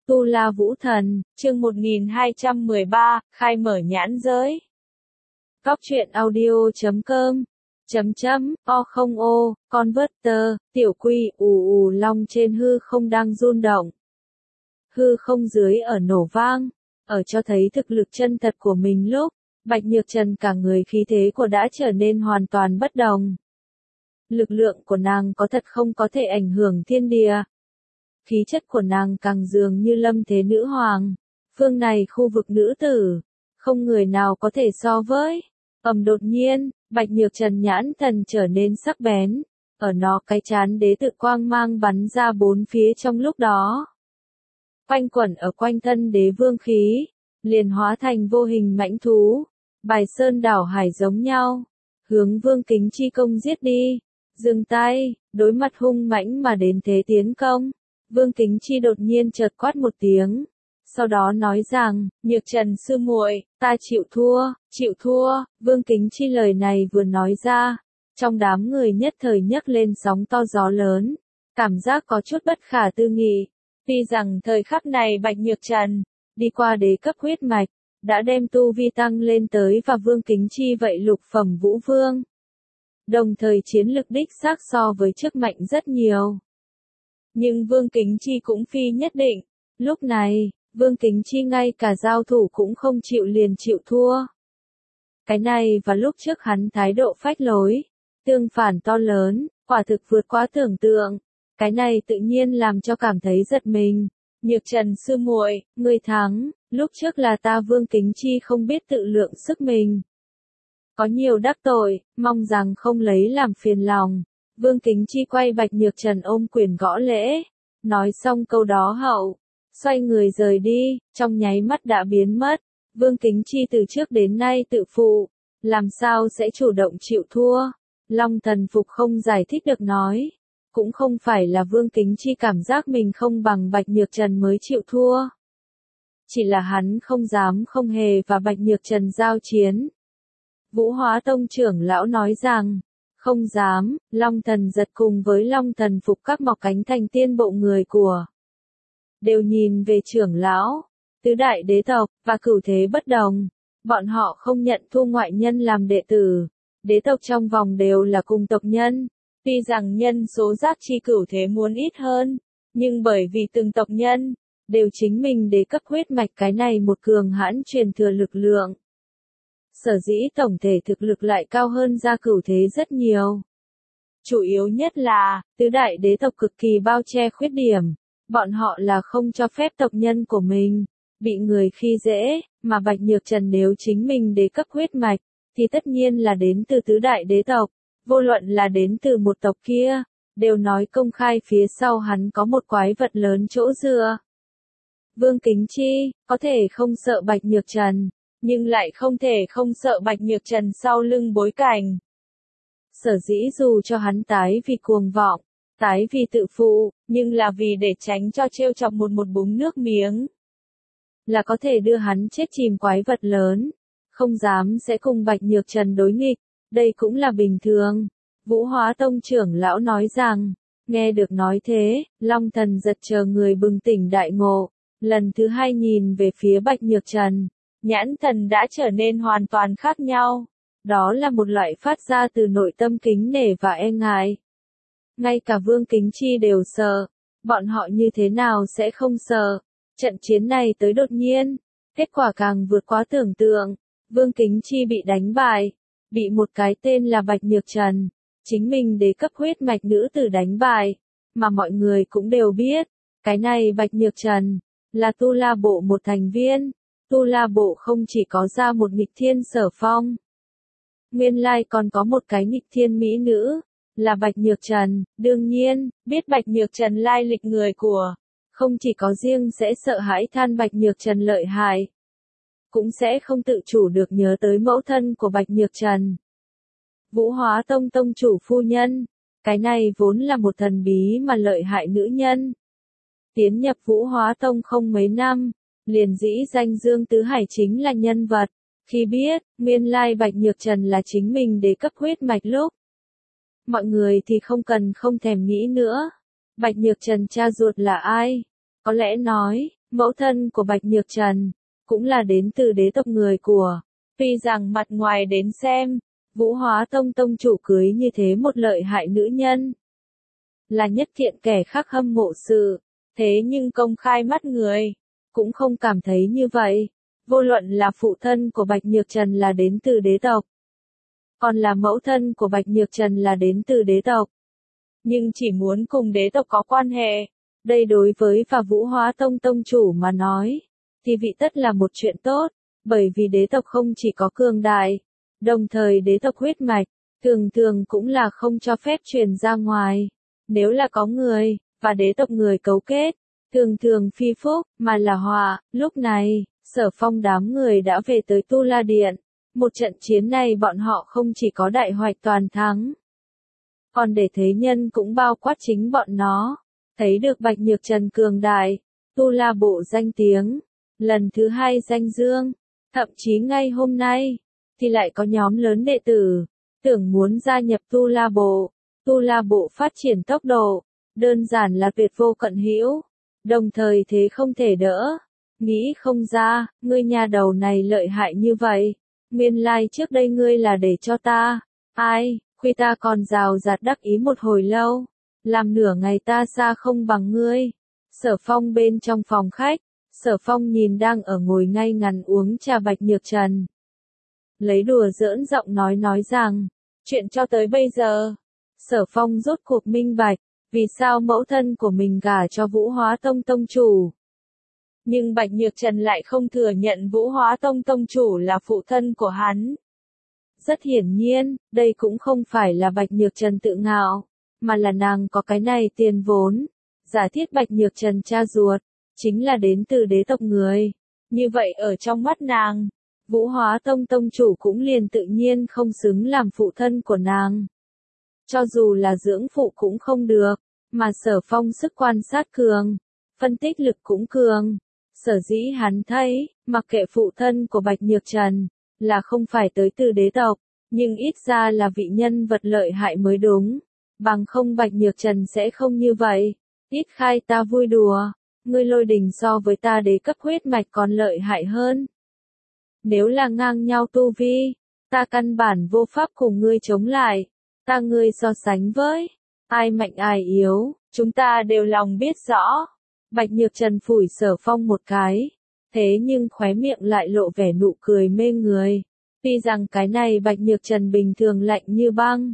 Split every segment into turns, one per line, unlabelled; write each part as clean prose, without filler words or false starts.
Tu La Vũ Thần, chương 1213, khai mở nhãn giới. Cóc truyện audio.com O Converter, tiểu quy long trên hư không đang run động. Hư không dưới ở nổ vang, ở cho thấy thực lực chân thật của mình lúc, Bạch Nhược Trần cả người khí thế của đã trở nên hoàn toàn bất đồng. Lực lượng của nàng có thật không có thể ảnh hưởng thiên địa. Khí chất của nàng càng dường như lâm thế nữ hoàng. Phương này khu vực nữ tử, không người nào có thể so với. Đột nhiên, Bạch Nhược Trần nhãn thần trở nên sắc bén. Ở nó cái chán đế tự quang mang bắn ra bốn phía trong lúc đó. Quanh quẩn ở quanh thân đế vương khí, liền hóa thành vô hình mãnh thú. Bài sơn đảo hải giống nhau. Hướng Vương Kính Chi công giết đi. Dừng tay, đối mặt hung mãnh mà đến thế tiến công. Vương Kính Chi đột nhiên chợt quát một tiếng, sau đó nói rằng, Nhược Trần sư muội, ta chịu thua. Vương Kính Chi lời này vừa nói ra, trong đám người nhất thời nhấc lên sóng to gió lớn, cảm giác có chút bất khả tư nghị. Tuy rằng thời khắc này Bạch Nhược Trần, đi qua đế cấp huyết mạch, đã đem tu vi tăng lên tới và Vương Kính Chi vậy lục phẩm vũ vương. Đồng thời chiến lực đích xác so với trước mạnh rất nhiều. Nhưng Vương Kính Chi cũng phi nhất định. Lúc này, Vương Kính Chi ngay cả giao thủ cũng không chịu liền chịu thua. Cái này và lúc trước hắn thái độ phách lối, tương phản to lớn, quả thực vượt quá tưởng tượng. Cái này tự nhiên làm cho cảm thấy giật mình. Nhược Trần sư muội, ngươi thắng, lúc trước là ta Vương Kính Chi không biết tự lượng sức mình. Có nhiều đắc tội, mong rằng không lấy làm phiền lòng. Vương Kính Chi quay Bạch Nhược Trần ôm quyền gõ lễ, nói xong câu đó hậu, xoay người rời đi, trong nháy mắt đã biến mất. Vương Kính Chi từ trước đến nay tự phụ, làm sao sẽ chủ động chịu thua. Long Thần Phục không giải thích được nói, cũng không phải là Vương Kính Chi cảm giác mình không bằng Bạch Nhược Trần mới chịu thua. Chỉ là hắn không dám không hề và Bạch Nhược Trần giao chiến. Vũ Hóa Tông trưởng lão nói rằng, không dám. Long Thần Giật cùng với Long Thần Phục các mọc cánh thành tiên bộ người của đều nhìn về trưởng lão, tứ đại đế tộc, và cửu thế bất đồng. Bọn họ không nhận thu ngoại nhân làm đệ tử. Đế tộc trong vòng đều là cùng tộc nhân. Tuy rằng nhân số giác chi cửu thế muốn ít hơn, nhưng bởi vì từng tộc nhân đều chính mình đế cấp huyết mạch cái này một cường hãn truyền thừa lực lượng. Sở dĩ tổng thể thực lực lại cao hơn gia cửu thế rất nhiều. Chủ yếu nhất là, tứ đại đế tộc cực kỳ bao che khuyết điểm. Bọn họ là không cho phép tộc nhân của mình bị người khi dễ, mà Bạch Nhược Trần nếu chính mình đế cấp huyết mạch, thì tất nhiên là đến từ tứ đại đế tộc. Vô luận là đến từ một tộc kia, đều nói công khai phía sau hắn có một quái vật lớn chỗ dựa. Vương Kính Chi, có thể không sợ Bạch Nhược Trần, nhưng lại không thể không sợ Bạch Nhược Trần sau lưng bối cảnh. Sở dĩ dù cho hắn tái vì cuồng vọng, tái vì tự phụ, nhưng là vì để tránh cho trêu chọc một búng nước miếng. Là có thể đưa hắn chết chìm quái vật lớn, không dám sẽ cùng Bạch Nhược Trần đối nghịch, đây cũng là bình thường. Vũ Hóa Tông trưởng lão nói rằng, nghe được nói thế, Long Thần Giật chờ người bừng tỉnh đại ngộ, lần thứ hai nhìn về phía Bạch Nhược Trần. Nhãn thần đã trở nên hoàn toàn khác nhau. Đó là một loại phát ra từ nội tâm kính nể và e ngại. Ngay cả Vương Kính Chi đều sợ. Bọn họ như thế nào sẽ không sợ. Trận chiến này tới đột nhiên. Kết quả càng vượt quá tưởng tượng. Vương Kính Chi bị đánh bại. Bị một cái tên là Bạch Nhược Trần. Chính mình đế cấp huyết mạch nữ tử đánh bại. Mà mọi người cũng đều biết. Cái này Bạch Nhược Trần là Tu La Bộ một thành viên. Tu La Bộ không chỉ có ra một nghịch thiên Sở Phong. Nguyên lai còn có một cái nghịch thiên mỹ nữ, là Bạch Nhược Trần. Đương nhiên, biết Bạch Nhược Trần lai lịch người của, không chỉ có riêng sẽ sợ hãi than Bạch Nhược Trần lợi hại, cũng sẽ không tự chủ được nhớ tới mẫu thân của Bạch Nhược Trần. Vũ Hóa Tông tông chủ phu nhân, cái này vốn là một thần bí mà lợi hại nữ nhân. Tiến nhập Vũ Hóa Tông không mấy năm, liền dĩ danh Dương Tứ Hải chính là nhân vật. Khi biết, nguyên lai Bạch Nhược Trần là chính mình đế cấp huyết mạch lúc. Mọi người thì không thèm nghĩ nữa. Bạch Nhược Trần cha ruột là ai? Có lẽ nói, mẫu thân của Bạch Nhược Trần, cũng là đến từ đế tộc người của. Tuy rằng mặt ngoài đến xem, Vũ Hóa Tông tông chủ cưới như thế một lợi hại nữ nhân, là nhất thiện kẻ khác hâm mộ sự, thế nhưng công khai mắt người, cũng không cảm thấy như vậy. Vô luận là phụ thân của Bạch Nhược Trần là đến từ đế tộc, còn là mẫu thân của Bạch Nhược Trần là đến từ đế tộc, nhưng chỉ muốn cùng đế tộc có quan hệ, đây đối với và Vũ Hóa Tông tông chủ mà nói, thì vị tất là một chuyện tốt, bởi vì đế tộc không chỉ có cường đại, đồng thời đế tộc huyết mạch, thường thường cũng là không cho phép truyền ra ngoài. Nếu là có người, và đế tộc người cấu kết, thường thường phi phúc, mà là họa. Lúc này, Sở Phong đám người đã về tới Tu La Điện. Một trận chiến này bọn họ không chỉ có đại hoạch toàn thắng, còn để thế nhân cũng bao quát chính bọn nó. Thấy được Bạch Nhược Trần cường đại, Tu La Bộ danh tiếng, lần thứ hai danh dương, thậm chí ngay hôm nay, thì lại có nhóm lớn đệ tử, tưởng muốn gia nhập Tu La Bộ. Tu La Bộ phát triển tốc độ, đơn giản là tuyệt vô cận hữu, đồng thời thế không thể đỡ. Nghĩ không ra, ngươi nhà đầu này lợi hại như vậy, nguyên lai trước đây ngươi là để cho ta, ai, khuya ta còn rào rạt đắc ý một hồi lâu, làm nửa ngày ta xa không bằng ngươi. Sở Phong bên trong phòng khách, Sở Phong nhìn đang ở ngồi ngay ngắn uống trà Bạch Nhược Trần. Lấy đùa giỡn giọng nói rằng, chuyện cho tới bây giờ, Sở Phong rốt cuộc minh bạch, vì sao mẫu thân của mình gả cho Vũ Hóa Tông tông chủ. Nhưng Bạch Nhược Trần lại không thừa nhận Vũ Hóa Tông tông chủ là phụ thân của hắn. Rất hiển nhiên, đây cũng không phải là Bạch Nhược Trần tự ngạo, mà là nàng có cái này tiền vốn. Giả thiết Bạch Nhược Trần cha ruột, chính là đến từ đế tộc người. Như vậy ở trong mắt nàng, Vũ Hóa Tông tông chủ cũng liền tự nhiên không xứng làm phụ thân của nàng. Cho dù là dưỡng phụ cũng không được, mà Sở Phong sức quan sát cường, phân tích lực cũng cường. Sở dĩ hắn thấy, mặc kệ phụ thân của Bạch Nhược Trần, là không phải tới từ đế tộc, nhưng ít ra là vị nhân vật lợi hại mới đúng. Bằng không Bạch Nhược Trần sẽ không như vậy. Ít khai ta vui đùa, ngươi Lôi Đình so với ta đế cấp huyết mạch còn lợi hại hơn. Nếu là ngang nhau tu vi, ta căn bản vô pháp cùng ngươi chống lại. Ta ngươi so sánh với, ai mạnh ai yếu, chúng ta đều lòng biết rõ. Bạch Nhược Trần phủi Sở Phong một cái, thế nhưng khóe miệng lại lộ vẻ nụ cười mê người. Tuy rằng cái này Bạch Nhược Trần bình thường lạnh như băng,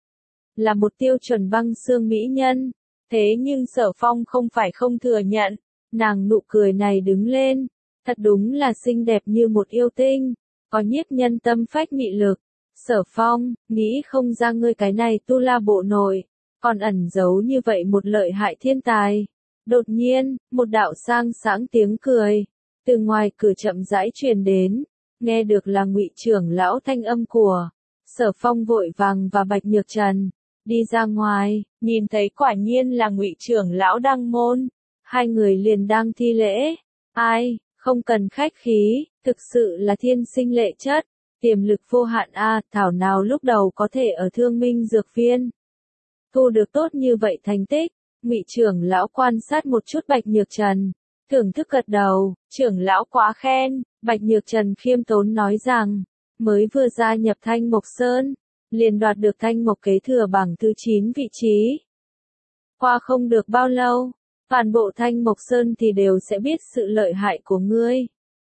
là một tiêu chuẩn băng xương mỹ nhân, thế nhưng Sở Phong không phải không thừa nhận, nàng nụ cười này đứng lên, thật đúng là xinh đẹp như một yêu tinh, có nhiếp nhân tâm phách mị lực. Sở Phong, nghĩ không ra ngươi cái này Tu La Bộ nội, còn ẩn giấu như vậy một lợi hại thiên tài. Đột nhiên, một đạo sang sáng tiếng cười, từ ngoài cửa chậm rãi truyền đến, nghe được là Ngụy trưởng lão thanh âm của. Sở Phong vội vàng và Bạch Nhược Trần, đi ra ngoài, nhìn thấy quả nhiên là Ngụy trưởng lão đăng môn, hai người liền đang thi lễ. Ai, không cần khách khí, thực sự là thiên sinh lệ chất. Tiềm lực vô hạn a, thảo nào lúc đầu có thể ở Thương Minh Dược Viên thu được tốt như vậy thành tích. Ngụy trưởng lão quan sát một chút Bạch Nhược Trần, thưởng thức gật đầu, trưởng lão quá khen. Bạch Nhược Trần khiêm tốn nói rằng, mới vừa gia nhập Thanh Mộc Sơn, liền đoạt được Thanh Mộc kế thừa bảng thứ 9 vị trí. Qua không được bao lâu, toàn bộ Thanh Mộc Sơn thì đều sẽ biết sự lợi hại của ngươi.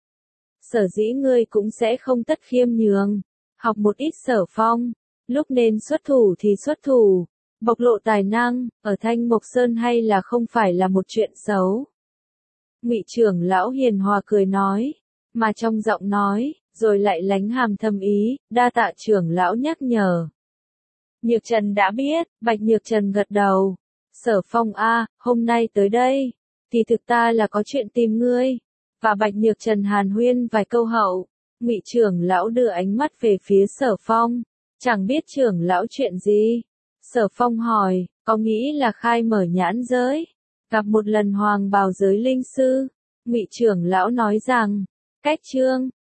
Sở dĩ ngươi cũng sẽ không tất khiêm nhường, học một ít Sở Phong, lúc nên xuất thủ thì xuất thủ, bộc lộ tài năng, ở Thanh Mộc Sơn hay là không phải là một chuyện xấu. Ngụy trưởng lão hiền hòa cười nói, mà trong giọng nói, rồi lại lánh hàm thâm ý, đa tạ trưởng lão nhắc nhở. Nhược Trần đã biết, Bạch Nhược Trần gật đầu. Sở Phong a, hôm nay tới đây, thì thực ta là có chuyện tìm ngươi. Và Bạch Nhược Trần hàn huyên vài câu hậu, Ngụy trưởng lão đưa ánh mắt về phía Sở Phong, chẳng biết trưởng lão chuyện gì. Sở Phong hỏi, có nghĩ là khai mở nhãn giới, gặp một lần hoàng bào giới linh sư. Ngụy trưởng lão nói rằng, cách chương